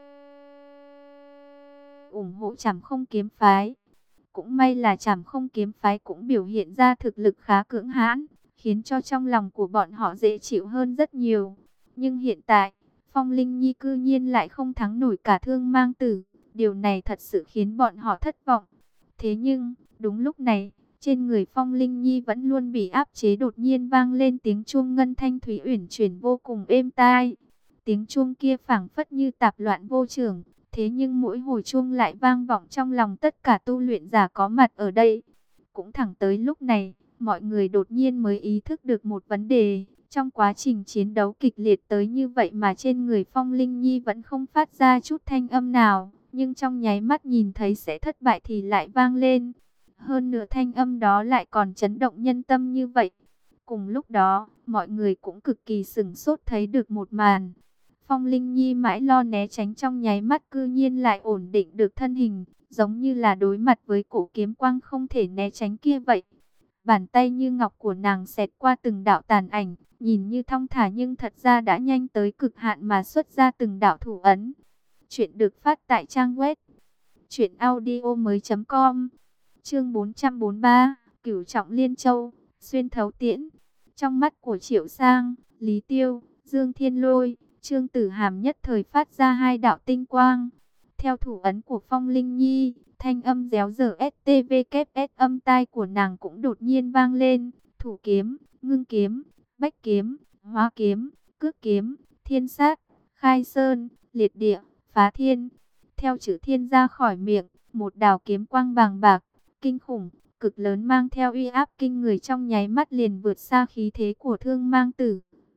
ủng hộ Trảm Không kiếm phái. Cũng may là Trảm Không kiếm phái cũng biểu hiện ra thực lực khá cưỡng hãn, khiến cho trong lòng của bọn họ dễ chịu hơn rất nhiều. Nhưng hiện tại, Phong Linh Nhi cư nhiên lại không thắng nổi cả Thương Mang Tử, điều này thật sự khiến bọn họ thất vọng. Thế nhưng, đúng lúc này, trên người Phong Linh Nhi vẫn luôn bị áp chế, đột nhiên vang lên tiếng chuông ngân thanh thúy uyển chuyển vô cùng êm tai. Tiếng chuông kia phảng phất như tạp loạn vô chưởng, thế nhưng mỗi hồi chuông lại vang vọng trong lòng tất cả tu luyện giả có mặt ở đây. Cũng thẳng tới lúc này, mọi người đột nhiên mới ý thức được một vấn đề. Trong quá trình chiến đấu kịch liệt tới như vậy mà trên người Phong Linh Nhi vẫn không phát ra chút thanh âm nào, nhưng trong nháy mắt nhìn thấy sẽ thất bại thì lại vang lên. Hơn nữa thanh âm đó lại còn chấn động nhân tâm như vậy. Cùng lúc đó, mọi người cũng cực kỳ sửng sốt thấy được một màn. Phong Linh Nhi mãi lo né tránh, trong nháy mắt cư nhiên lại ổn định được thân hình, giống như là đối mặt với cổ kiếm quang không thể né tránh kia vậy. Bàn tay như ngọc của nàng xẹt qua từng đạo tàn ảnh, nhìn như thong thả nhưng thật ra đã nhanh tới cực hạn mà xuất ra từng đạo thủ ấn. Chuyện được phát tại trang web truyện audio mới chấm com. Chương bốn trăm bốn mươi ba, Cửu Trọng Liên Châu, xuyên thấu tiễn. Trong mắt của Triệu Sang, Lý Tiêu, Dương Thiên Lôi, Trương Tử Hàm nhất thời phát ra hai đạo tinh quang. Theo thủ ấn của Phong Linh Nhi, thanh âm réo rở ét tê vê kép ét âm tai của nàng cũng đột nhiên vang lên. Thủ kiếm, ngưng kiếm, bách kiếm, hóa kiếm, cước kiếm, thiên sát, khai sơn, liệt địa, phá thiên. Theo chữ thiên ra khỏi miệng, một đào kiếm quang bàng bạc, kinh khủng, cực lớn mang theo uy áp kinh người trong nháy mắt liền vượt xa khí thế của Thương Mang Tử.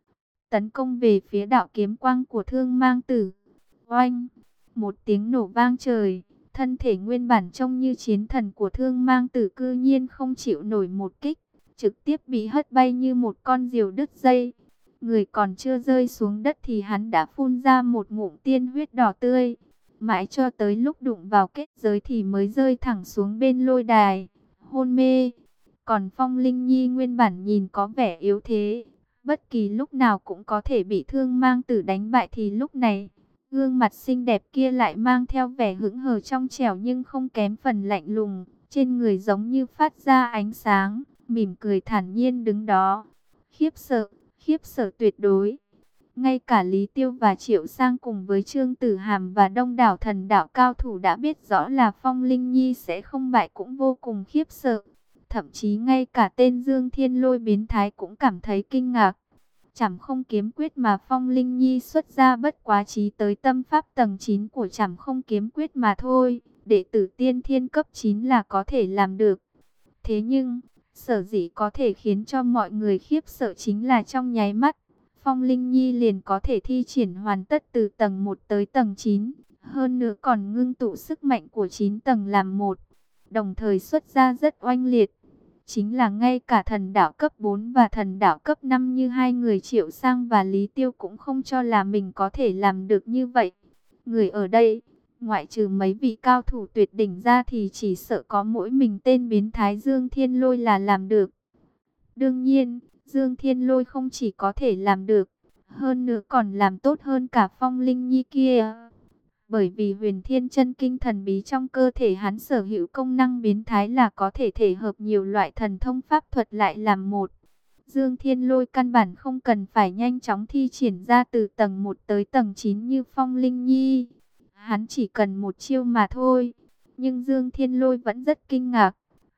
Tấn công về phía đạo kiếm quang của Thương Mang Tử. Oanh! Một tiếng nổ vang trời, thân thể nguyên bản trông như chiến thần của Thương Mang Tử cư nhiên không chịu nổi một kích, trực tiếp bị hất bay như một con diều đứt dây. Người còn chưa rơi xuống đất thì hắn đã phun ra một ngụm tiên huyết đỏ tươi. Mãi cho tới lúc đụng vào kết giới thì mới rơi thẳng xuống bên lôi đài, hôn mê. Còn Phong Linh Nhi nguyên bản nhìn có vẻ yếu thế, bất kỳ lúc nào cũng có thể bị Thương Mang Tử đánh bại thì lúc này, gương mặt xinh đẹp kia lại mang theo vẻ hững hờ trong trẻo nhưng không kém phần lạnh lùng, trên người giống như phát ra ánh sáng, mỉm cười thản nhiên đứng đó. Khiếp sợ, khiếp sợ tuyệt đối. Ngay cả Lý Tiêu và Triệu Sang cùng với Trương Tử Hàm và đông đảo thần đạo cao thủ đã biết rõ là Phong Linh Nhi sẽ không bại cũng vô cùng khiếp sợ. Thậm chí ngay cả tên Dương Thiên Lôi biến thái cũng cảm thấy kinh ngạc. Trảm Không kiếm quyết mà Phong Linh Nhi xuất ra bất quá chí tới tâm pháp tầng chín của Trảm Không kiếm quyết mà thôi. Đệ tử tiên thiên cấp chín là có thể làm được. Thế nhưng, sở dĩ có thể khiến cho mọi người khiếp sợ chính là trong nháy mắt, Phong Linh Nhi liền có thể thi triển hoàn tất từ tầng một tới tầng chín. Hơn nữa còn ngưng tụ sức mạnh của chín tầng làm một. Đồng thời xuất ra rất oanh liệt. Chính là ngay cả thần đạo cấp bốn và thần đạo cấp năm như hai người Triệu Sang và Lý Tiêu cũng không cho là mình có thể làm được như vậy. Người ở đây, ngoại trừ mấy vị cao thủ tuyệt đỉnh ra thì chỉ sợ có mỗi mình tên biến thái Dương Thiên Lôi là làm được. Đương nhiên, Dương Thiên Lôi không chỉ có thể làm được, hơn nữa còn làm tốt hơn cả Phong Linh Nhi kia. Bởi vì huyền thiên chân kinh thần bí trong cơ thể hắn sở hữu công năng biến thái là có thể thể hợp nhiều loại thần thông pháp thuật lại làm một. Dương Thiên Lôi căn bản không cần phải nhanh chóng thi triển ra từ tầng một tới tầng chín như Phong Linh Nhi. Hắn chỉ cần một chiêu mà thôi. Nhưng Dương Thiên Lôi vẫn rất kinh ngạc.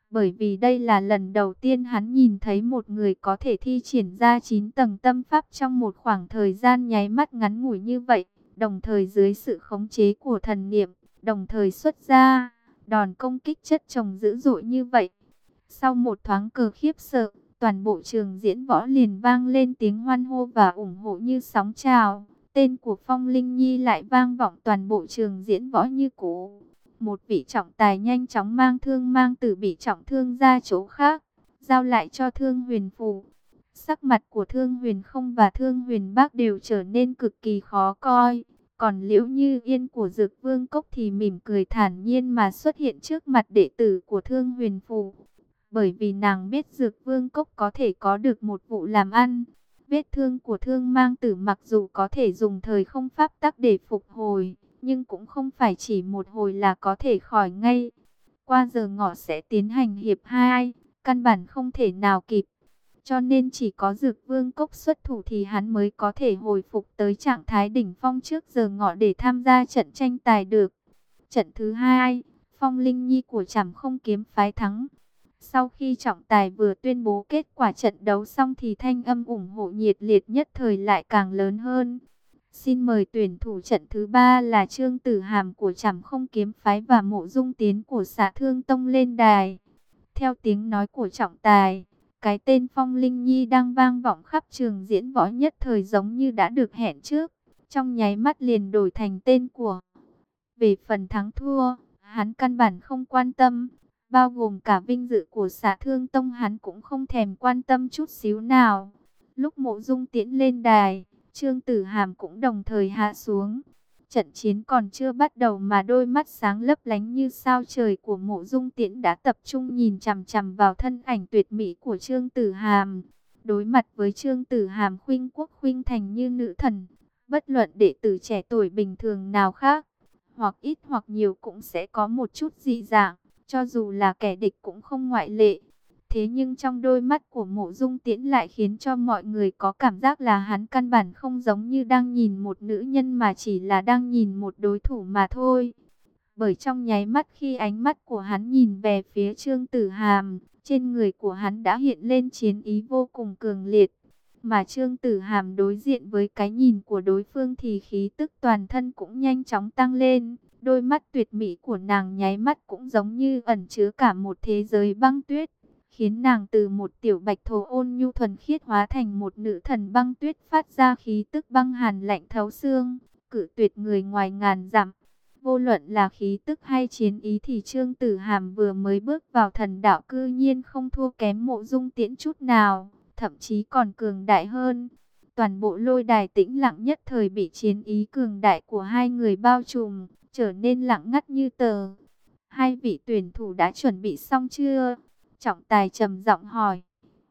Bởi vì đây là lần đầu tiên hắn nhìn thấy một người có thể thi triển ra chín tầng tâm pháp trong một khoảng thời gian nháy mắt ngắn ngủi như vậy, đồng thời dưới sự khống chế của thần niệm, đồng thời xuất ra đòn công kích chất chồng dữ dội như vậy. Sau một thoáng cờ khiếp sợ, toàn bộ trường diễn võ liền vang lên tiếng hoan hô và ủng hộ như sóng trào. Tên của Phong Linh Nhi lại vang vọng toàn bộ trường diễn võ như cũ. Một vị trọng tài nhanh chóng mang thương mang tử bị trọng thương ra chỗ khác, giao lại cho Thương Huyền Phù. Sắc mặt của Thương Huyền Không và Thương Huyền Bác đều trở nên cực kỳ khó coi. Còn Liễu Như Yên của Dược Vương Cốc thì mỉm cười thản nhiên mà xuất hiện trước mặt đệ tử của Thương Huyền Phù. Bởi vì nàng biết Dược Vương Cốc có thể có được một vụ làm ăn. Vết thương của Thương Mang Tử mặc dù có thể dùng thời không pháp tắc để phục hồi, nhưng cũng không phải chỉ một hồi là có thể khỏi ngay. Qua giờ ngọ sẽ tiến hành hiệp hai, căn bản không thể nào kịp. Cho nên chỉ có Dược Vương Cốc xuất thủ thì hắn mới có thể hồi phục tới trạng thái đỉnh phong trước giờ ngọ để tham gia trận tranh tài được. Trận thứ hai, Phong Linh Nhi của Trảm Không Kiếm phái thắng. Sau khi trọng tài vừa tuyên bố kết quả trận đấu xong thì thanh âm ủng hộ nhiệt liệt nhất thời lại càng lớn hơn. Xin mời tuyển thủ trận thứ ba là Trương Tử Hàm của Trảm Không Kiếm phái và Mộ Dung Tiến của Xạ Thương Tông lên đài. Theo tiếng nói của trọng tài, cái tên Phong Linh Nhi đang vang vọng khắp trường diễn võ nhất thời giống như đã được hẹn trước, trong nháy mắt liền đổi thành tên của. Về phần thắng thua, hắn căn bản không quan tâm, bao gồm cả vinh dự của Xạ Thương Tông hắn cũng không thèm quan tâm chút xíu nào. Lúc Mộ Dung Tiễn lên đài, Trương Tử Hàm cũng đồng thời hạ xuống. Trận chiến còn chưa bắt đầu mà đôi mắt sáng lấp lánh như sao trời của Mộ Dung Tiễn đã tập trung nhìn chằm chằm vào thân ảnh tuyệt mỹ của Trương Tử Hàm. Đối mặt với Trương Tử Hàm khuynh quốc khuynh thành như nữ thần, bất luận đệ tử trẻ tuổi bình thường nào khác, hoặc ít hoặc nhiều cũng sẽ có một chút dị dạng, cho dù là kẻ địch cũng không ngoại lệ. Thế nhưng trong đôi mắt của Mộ Dung Tiễn lại khiến cho mọi người có cảm giác là hắn căn bản không giống như đang nhìn một nữ nhân mà chỉ là đang nhìn một đối thủ mà thôi. Bởi trong nháy mắt khi ánh mắt của hắn nhìn về phía Trương Tử Hàm, trên người của hắn đã hiện lên chiến ý vô cùng cường liệt. Mà Trương Tử Hàm đối diện với cái nhìn của đối phương thì khí tức toàn thân cũng nhanh chóng tăng lên. Đôi mắt tuyệt mỹ của nàng nháy mắt cũng giống như ẩn chứa cả một thế giới băng tuyết, khiến nàng từ một tiểu bạch thổ ôn nhu thuần khiết hóa thành một nữ thần băng tuyết phát ra khí tức băng hàn lạnh thấu xương, cự tuyệt người ngoài ngàn dặm. Vô luận là khí tức hay chiến ý thì Trương Tử Hàm vừa mới bước vào thần đạo cư nhiên không thua kém Mộ Dung Tiễn chút nào, thậm chí còn cường đại hơn. Toàn bộ lôi đài tĩnh lặng nhất thời bị chiến ý cường đại của hai người bao trùm, trở nên lặng ngắt như tờ. Hai vị tuyển thủ đã chuẩn bị xong chưa? Trọng tài trầm giọng hỏi.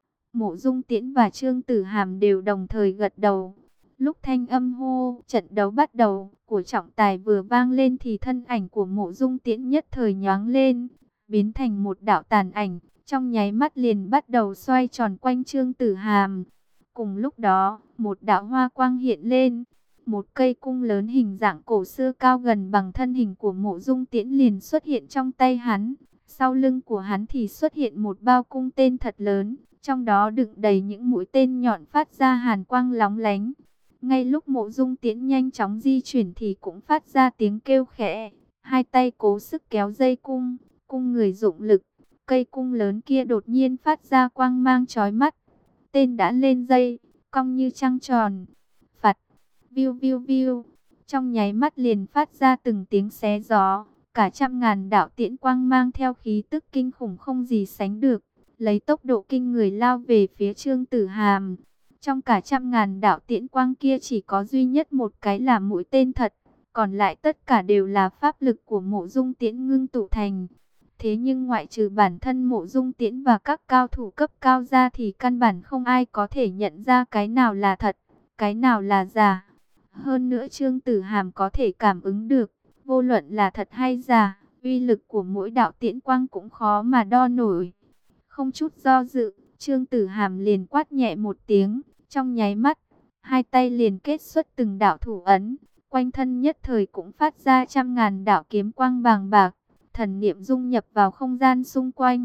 Mộ Dung Tiễn và Trương Tử Hàm đều đồng thời gật đầu. Lúc thanh âm hô trận đấu bắt đầu của trọng tài vừa vang lên thì thân ảnh của Mộ Dung Tiễn nhất thời nhoáng lên, biến thành một đạo tàn ảnh, trong nháy mắt liền bắt đầu xoay tròn quanh Trương Tử Hàm. Cùng lúc đó, một đạo hoa quang hiện lên, một cây cung lớn hình dạng cổ xưa cao gần bằng thân hình của Mộ Dung Tiễn liền xuất hiện trong tay hắn. Sau lưng của hắn thì xuất hiện một bao cung tên thật lớn, trong đó đựng đầy những mũi tên nhọn phát ra hàn quang lóng lánh. Ngay lúc Mộ Dung Tiễn nhanh chóng di chuyển thì cũng phát ra tiếng kêu khẽ, hai tay cố sức kéo dây cung, cung người dụng lực, cây cung lớn kia đột nhiên phát ra quang mang chói mắt. Tên đã lên dây, cong như trăng tròn. Phạt, viu viu viu, trong nháy mắt liền phát ra từng tiếng xé gió. Cả trăm ngàn đạo tiễn quang mang theo khí tức kinh khủng không gì sánh được, lấy tốc độ kinh người lao về phía Trương Tử Hàm. Trong cả trăm ngàn đạo tiễn quang kia chỉ có duy nhất một cái là mũi tên thật, còn lại tất cả đều là pháp lực của Mộ Dung Tiễn ngưng tụ thành. Thế nhưng ngoại trừ bản thân Mộ Dung Tiễn và các cao thủ cấp cao ra thì căn bản không ai có thể nhận ra cái nào là thật, cái nào là giả. Hơn nữa Trương Tử Hàm có thể cảm ứng được, vô luận là thật hay giả, uy lực của mỗi đạo tiễn quang cũng khó mà đo nổi. Không chút do dự, Trương Tử Hàm liền quát nhẹ một tiếng, trong nháy mắt, hai tay liền kết xuất từng đạo thủ ấn, quanh thân nhất thời cũng phát ra trăm ngàn đạo kiếm quang bàng bạc, thần niệm dung nhập vào không gian xung quanh,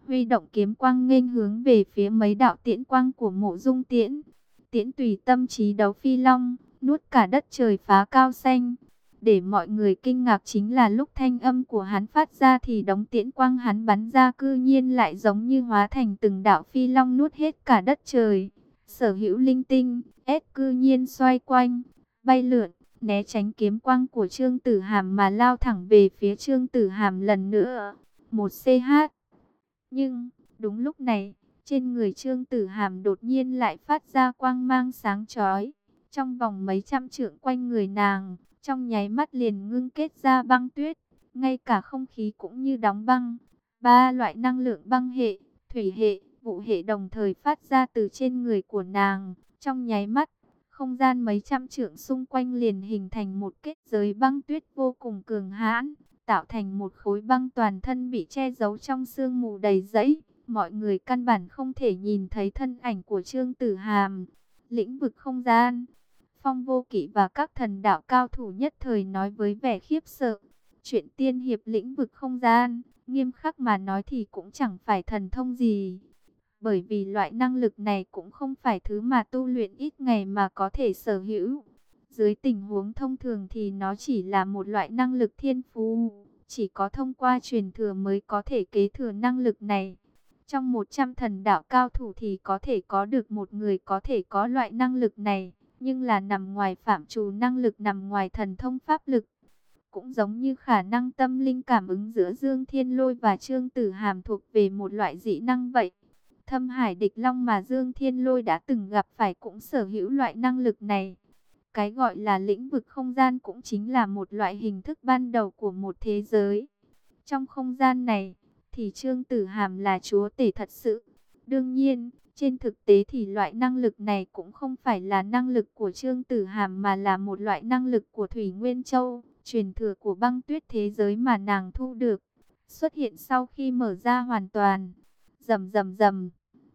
huy động kiếm quang nghênh hướng về phía mấy đạo tiễn quang của Mộ Dung Tiễn. Tiễn tùy tâm trí đấu phi long, nuốt cả đất trời phá cao xanh. Để mọi người kinh ngạc chính là lúc thanh âm của hắn phát ra thì đống tiễn quang hắn bắn ra cư nhiên lại giống như hóa thành từng đạo phi long nuốt hết cả đất trời. Sở hữu linh tinh, ép cư nhiên xoay quanh, bay lượn, né tránh kiếm quang của Trương Tử Hàm mà lao thẳng về phía Trương Tử Hàm lần nữa. Một xê hát. Nhưng, đúng lúc này, trên người Trương Tử Hàm đột nhiên lại phát ra quang mang sáng chói. Trong vòng mấy trăm trượng quanh người nàng, trong nháy mắt liền ngưng kết ra băng tuyết, ngay cả không khí cũng như đóng băng. Ba loại năng lượng băng hệ, thủy hệ, vũ hệ đồng thời phát ra từ trên người của nàng. Trong nháy mắt, không gian mấy trăm trượng xung quanh liền hình thành một kết giới băng tuyết vô cùng cường hãn, tạo thành một khối băng toàn thân bị che giấu trong sương mù đầy rẫy. Mọi người căn bản không thể nhìn thấy thân ảnh của Trương Tử Hàm. Lĩnh vực không gian. Phong Vô Kỵ và các thần đạo cao thủ nhất thời nói với vẻ khiếp sợ. Chuyện tiên hiệp lĩnh vực không gian, nghiêm khắc mà nói thì cũng chẳng phải thần thông gì. Bởi vì loại năng lực này cũng không phải thứ mà tu luyện ít ngày mà có thể sở hữu. Dưới tình huống thông thường thì nó chỉ là một loại năng lực thiên phú. Chỉ có thông qua truyền thừa mới có thể kế thừa năng lực này. Trong một trăm thần đạo cao thủ thì có thể có được một người có thể có loại năng lực này. Nhưng là nằm ngoài phạm trù năng lực, nằm ngoài thần thông pháp lực. Cũng giống như khả năng tâm linh cảm ứng giữa Dương Thiên Lôi và Trương Tử Hàm thuộc về một loại dị năng vậy. Thâm Hải Địch Long mà Dương Thiên Lôi đã từng gặp phải cũng sở hữu loại năng lực này. Cái gọi là lĩnh vực không gian cũng chính là một loại hình thức ban đầu của một thế giới. Trong không gian này, thì Trương Tử Hàm là chúa tể thật sự. Đương nhiên, trên thực tế thì loại năng lực này cũng không phải là năng lực của Trương Tử Hàm mà là một loại năng lực của Thủy Nguyên Châu, truyền thừa của băng tuyết thế giới mà nàng thu được, xuất hiện sau khi mở ra hoàn toàn. Rầm rầm rầm.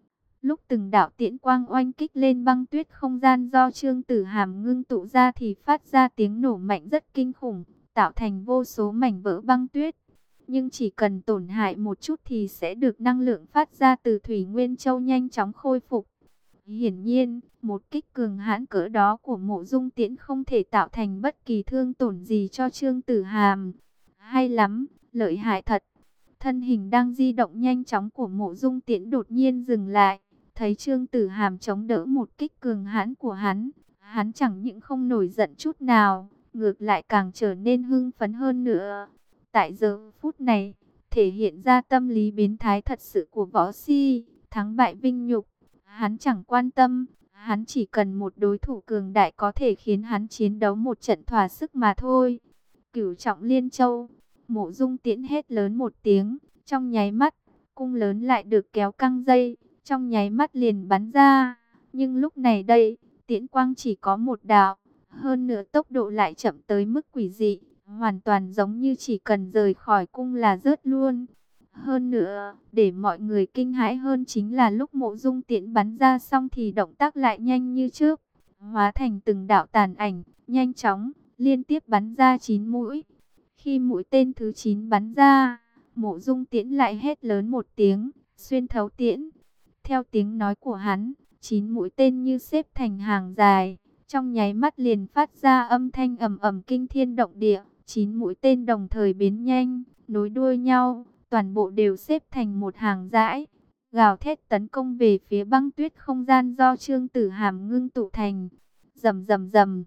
Lúc từng đạo tiễn quang oanh kích lên băng tuyết không gian do Trương Tử Hàm ngưng tụ ra thì phát ra tiếng nổ mạnh rất kinh khủng, tạo thành vô số mảnh vỡ băng tuyết. Nhưng chỉ cần tổn hại một chút thì sẽ được năng lượng phát ra từ Thủy Nguyên Châu nhanh chóng khôi phục. Hiển nhiên, một kích cường hãn cỡ đó của Mộ Dung Tiễn không thể tạo thành bất kỳ thương tổn gì cho Trương Tử Hàm. Hay lắm, lợi hại thật. Thân hình đang di động nhanh chóng của Mộ Dung Tiễn đột nhiên dừng lại. Thấy Trương Tử Hàm chống đỡ một kích cường hãn của hắn, hắn chẳng những không nổi giận chút nào, ngược lại càng trở nên hưng phấn hơn nữa. Tại giờ phút này, thể hiện ra tâm lý biến thái thật sự của võ si, thắng bại vinh nhục, hắn chẳng quan tâm, hắn chỉ cần một đối thủ cường đại có thể khiến hắn chiến đấu một trận thỏa sức mà thôi. Cửu Trọng Liên Châu, Mộ Dung Tiễn hét lớn một tiếng, trong nháy mắt, cung lớn lại được kéo căng dây, trong nháy mắt liền bắn ra. Nhưng lúc này đây, tiễn quang chỉ có một đạo, hơn nữa tốc độ lại chậm tới mức quỷ dị, hoàn toàn giống như chỉ cần rời khỏi cung là rớt luôn. Hơn nữa, để mọi người kinh hãi hơn chính là lúc Mộ Dung Tiễn bắn ra xong thì động tác lại nhanh như trước, hóa thành từng đạo tàn ảnh, nhanh chóng, liên tiếp bắn ra chín mũi. Khi mũi tên thứ chín bắn ra, Mộ Dung Tiễn lại hét lớn một tiếng, xuyên thấu tiễn. Theo tiếng nói của hắn, chín mũi tên như xếp thành hàng dài, trong nháy mắt liền phát ra âm thanh ầm ầm kinh thiên động địa. Chín mũi tên đồng thời biến nhanh, nối đuôi nhau, toàn bộ đều xếp thành một hàng dãi, gào thét tấn công về phía băng tuyết không gian do Trương Tử Hàm ngưng tụ thành. Rầm rầm rầm.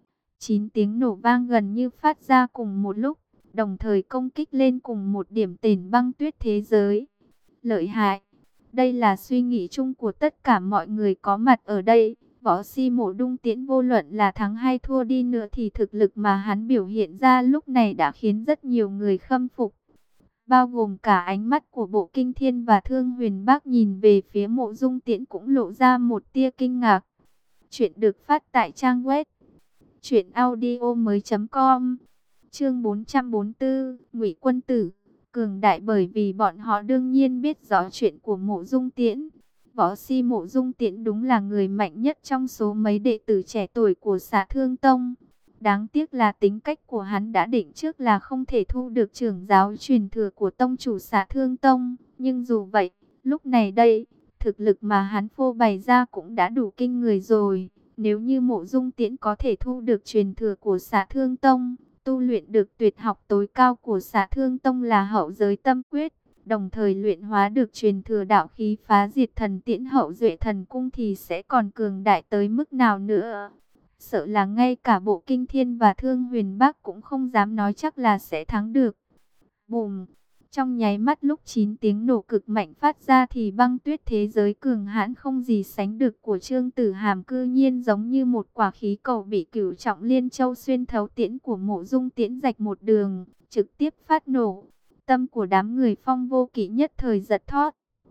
Chín tiếng nổ vang gần như phát ra cùng một lúc, đồng thời công kích lên cùng một điểm tền băng tuyết thế giới. Lợi hại. Đây là suy nghĩ chung của tất cả mọi người có mặt ở đây. Võ si Mộ Dung Tiễn vô luận là thắng hay thua đi nữa thì thực lực mà hắn biểu hiện ra lúc này đã khiến rất nhiều người khâm phục. Bao gồm cả ánh mắt của Bộ Kinh Thiên và Thương Huyền Bác nhìn về phía Mộ Dung Tiễn cũng lộ ra một tia kinh ngạc. Chuyện được phát tại trang web truyện audio mới chấm com. Chương bốn trăm bốn mươi tư, Ngụy Quân Tử. Cường đại bởi vì bọn họ đương nhiên biết rõ chuyện của Mộ Dung Tiễn. Võ si Mộ Dung Tiễn đúng là người mạnh nhất trong số mấy đệ tử trẻ tuổi của Xạ Thương Tông. Đáng tiếc là tính cách của hắn đã định trước là không thể thu được trưởng giáo truyền thừa của tông chủ Xạ Thương Tông, Nhưng dù vậy, lúc này đây, thực lực mà hắn phô bày ra cũng đã đủ kinh người rồi. Nếu như Mộ Dung Tiễn có thể thu được truyền thừa của Xả Thương Tông, tu luyện được tuyệt học tối cao của Xả Thương Tông là Hậu Giới Tâm Quyết, đồng thời luyện hóa được truyền thừa đạo khí Phá Diệt Thần Tiễn Hậu Duệ Thần Cung thì sẽ còn cường đại tới mức nào nữa. Sợ là ngay cả Bộ Kinh Thiên và Thương Huyền Bác cũng không dám nói chắc là sẽ thắng được. Bùm! Trong nháy mắt lúc chín tiếng nổ cực mạnh phát ra thì băng tuyết thế giới cường hãn không gì sánh được của Trương Tử Hàm cư nhiên giống như một quả khí cầu bị Cửu Trọng Liên Châu xuyên thấu tiễn của Mộ Dung Tiễn rạch một đường, trực tiếp phát nổ. Tâm của đám người Phong Vô Kỵ nhất thời giật thót.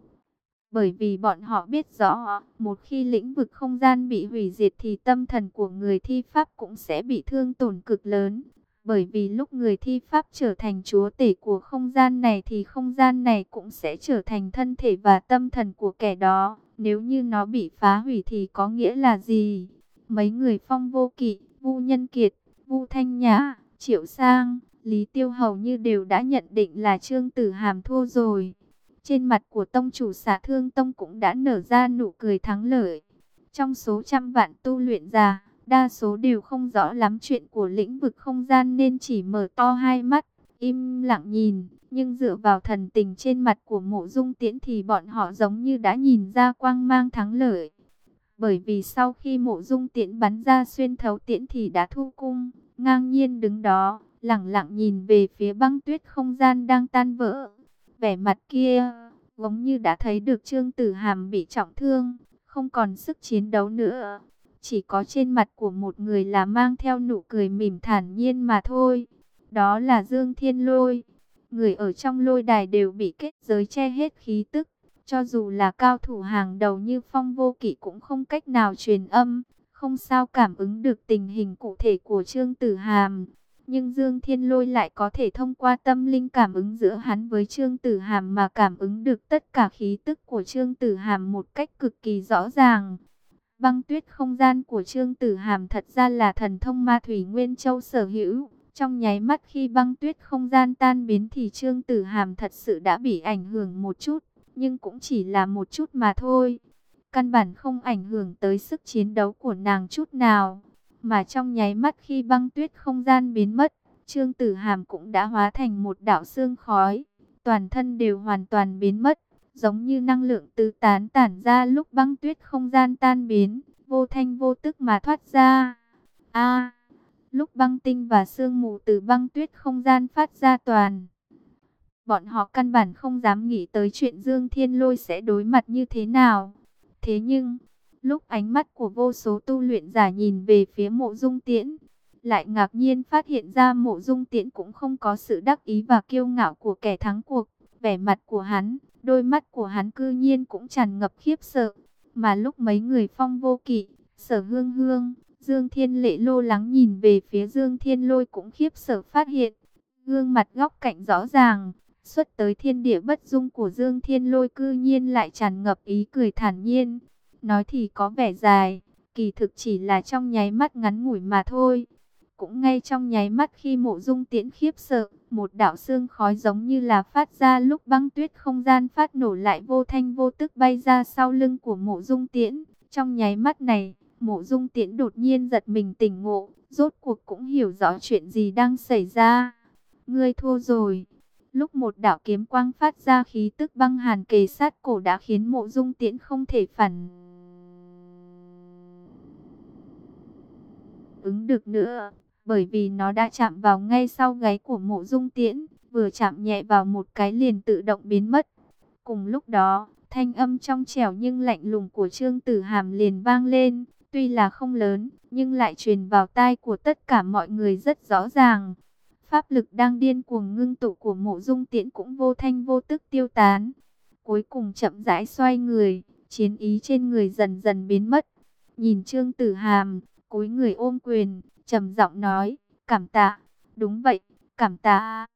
Bởi vì bọn họ biết rõ, một khi lĩnh vực không gian bị hủy diệt thì tâm thần của người thi pháp cũng sẽ bị thương tổn cực lớn. Bởi vì lúc người thi pháp trở thành chúa tể của không gian này thì không gian này cũng sẽ trở thành thân thể và tâm thần của kẻ đó. Nếu như nó bị phá hủy thì có nghĩa là gì? Mấy người Phong Vô Kỵ, Vu Nhân Kiệt, Vu Thanh Nhã, Triệu Sang, Lý Tiêu hầu như đều đã nhận định là Trương Tử Hàm thua rồi. Trên mặt của tông chủ Xả Thương Tông cũng đã nở ra nụ cười thắng lợi. Trong số trăm vạn tu luyện giả, đa số đều không rõ lắm chuyện của lĩnh vực không gian nên chỉ mở to hai mắt, im lặng nhìn. Nhưng dựa vào thần tình trên mặt của Mộ Dung Tiễn thì bọn họ giống như đã nhìn ra quang mang thắng lợi. Bởi vì sau khi Mộ Dung Tiễn bắn ra xuyên thấu tiễn thì đã thu cung, ngang nhiên đứng đó, lẳng lặng nhìn về phía băng tuyết không gian đang tan vỡ. Vẻ mặt kia, giống như đã thấy được Trương Tử Hàm bị trọng thương, không còn sức chiến đấu nữa. Chỉ có trên mặt của một người là mang theo nụ cười mỉm thản nhiên mà thôi. Đó là Dương Thiên Lôi. Người ở trong lôi đài đều bị kết giới che hết khí tức. Cho dù là cao thủ hàng đầu như Phong Vô Kỵ cũng không cách nào truyền âm, không sao cảm ứng được tình hình cụ thể của Trương Tử Hàm. Nhưng Dương Thiên Lôi lại có thể thông qua tâm linh cảm ứng giữa hắn với Trương Tử Hàm mà cảm ứng được tất cả khí tức của Trương Tử Hàm một cách cực kỳ rõ ràng. Băng tuyết không gian của Trương Tử Hàm thật ra là thần thông ma thủy Nguyên Châu sở hữu. Trong nháy mắt khi băng tuyết không gian tan biến thì Trương Tử Hàm thật sự đã bị ảnh hưởng một chút, nhưng cũng chỉ là một chút mà thôi. Căn bản không ảnh hưởng tới sức chiến đấu của nàng chút nào. Mà trong nháy mắt khi băng tuyết không gian biến mất, Trương Tử Hàm cũng đã hóa thành một đạo sương khói. Toàn thân đều hoàn toàn biến mất, giống như năng lượng tứ tán tản ra lúc băng tuyết không gian tan biến, vô thanh vô tức mà thoát ra. A, lúc băng tinh và sương mù từ băng tuyết không gian phát ra toàn. Bọn họ căn bản không dám nghĩ tới chuyện Dương Thiên Lôi sẽ đối mặt như thế nào. Thế nhưng, lúc ánh mắt của vô số tu luyện giả nhìn về phía Mộ Dung Tiễn, lại ngạc nhiên phát hiện ra Mộ Dung Tiễn cũng không có sự đắc ý và kiêu ngạo của kẻ thắng cuộc. Vẻ mặt của hắn, đôi mắt của hắn cư nhiên cũng tràn ngập khiếp sợ. Mà lúc mấy người Phong Vô Kỵ, Sở Hương Hương, Dương Thiên Lệ lo lắng nhìn về phía Dương Thiên Lôi cũng khiếp sợ phát hiện. Gương mặt góc cạnh rõ ràng, xuất tới thiên địa bất dung của Dương Thiên Lôi cư nhiên lại tràn ngập ý cười thản nhiên. Nói thì có vẻ dài, kỳ thực chỉ là trong nháy mắt ngắn ngủi mà thôi. Cũng ngay trong nháy mắt khi Mộ Dung Tiễn khiếp sợ, một đạo sương khói giống như là phát ra lúc băng tuyết không gian phát nổ lại vô thanh vô tức bay ra sau lưng của Mộ Dung Tiễn. Trong nháy mắt này, Mộ Dung Tiễn đột nhiên giật mình tỉnh ngộ, rốt cuộc cũng hiểu rõ chuyện gì đang xảy ra. Ngươi thua rồi. Lúc một đạo kiếm quang phát ra khí tức băng hàn kề sát cổ đã khiến Mộ Dung Tiễn không thể phản ứng được nữa, bởi vì nó đã chạm vào ngay sau gáy của Mộ Dung Tiễn, vừa chạm nhẹ vào một cái liền tự động biến mất. Cùng lúc đó, thanh âm trong trẻo nhưng lạnh lùng của Trương Tử Hàm liền vang lên, tuy là không lớn, nhưng lại truyền vào tai của tất cả mọi người rất rõ ràng. Pháp lực đang điên cuồng ngưng tụ của Mộ Dung Tiễn cũng vô thanh vô tức tiêu tán. Cuối cùng chậm rãi xoay người, chiến ý trên người dần dần biến mất. Nhìn Trương Tử Hàm, cúi người ôm quyền, trầm giọng nói, cảm tạ. Đúng vậy, cảm tạ.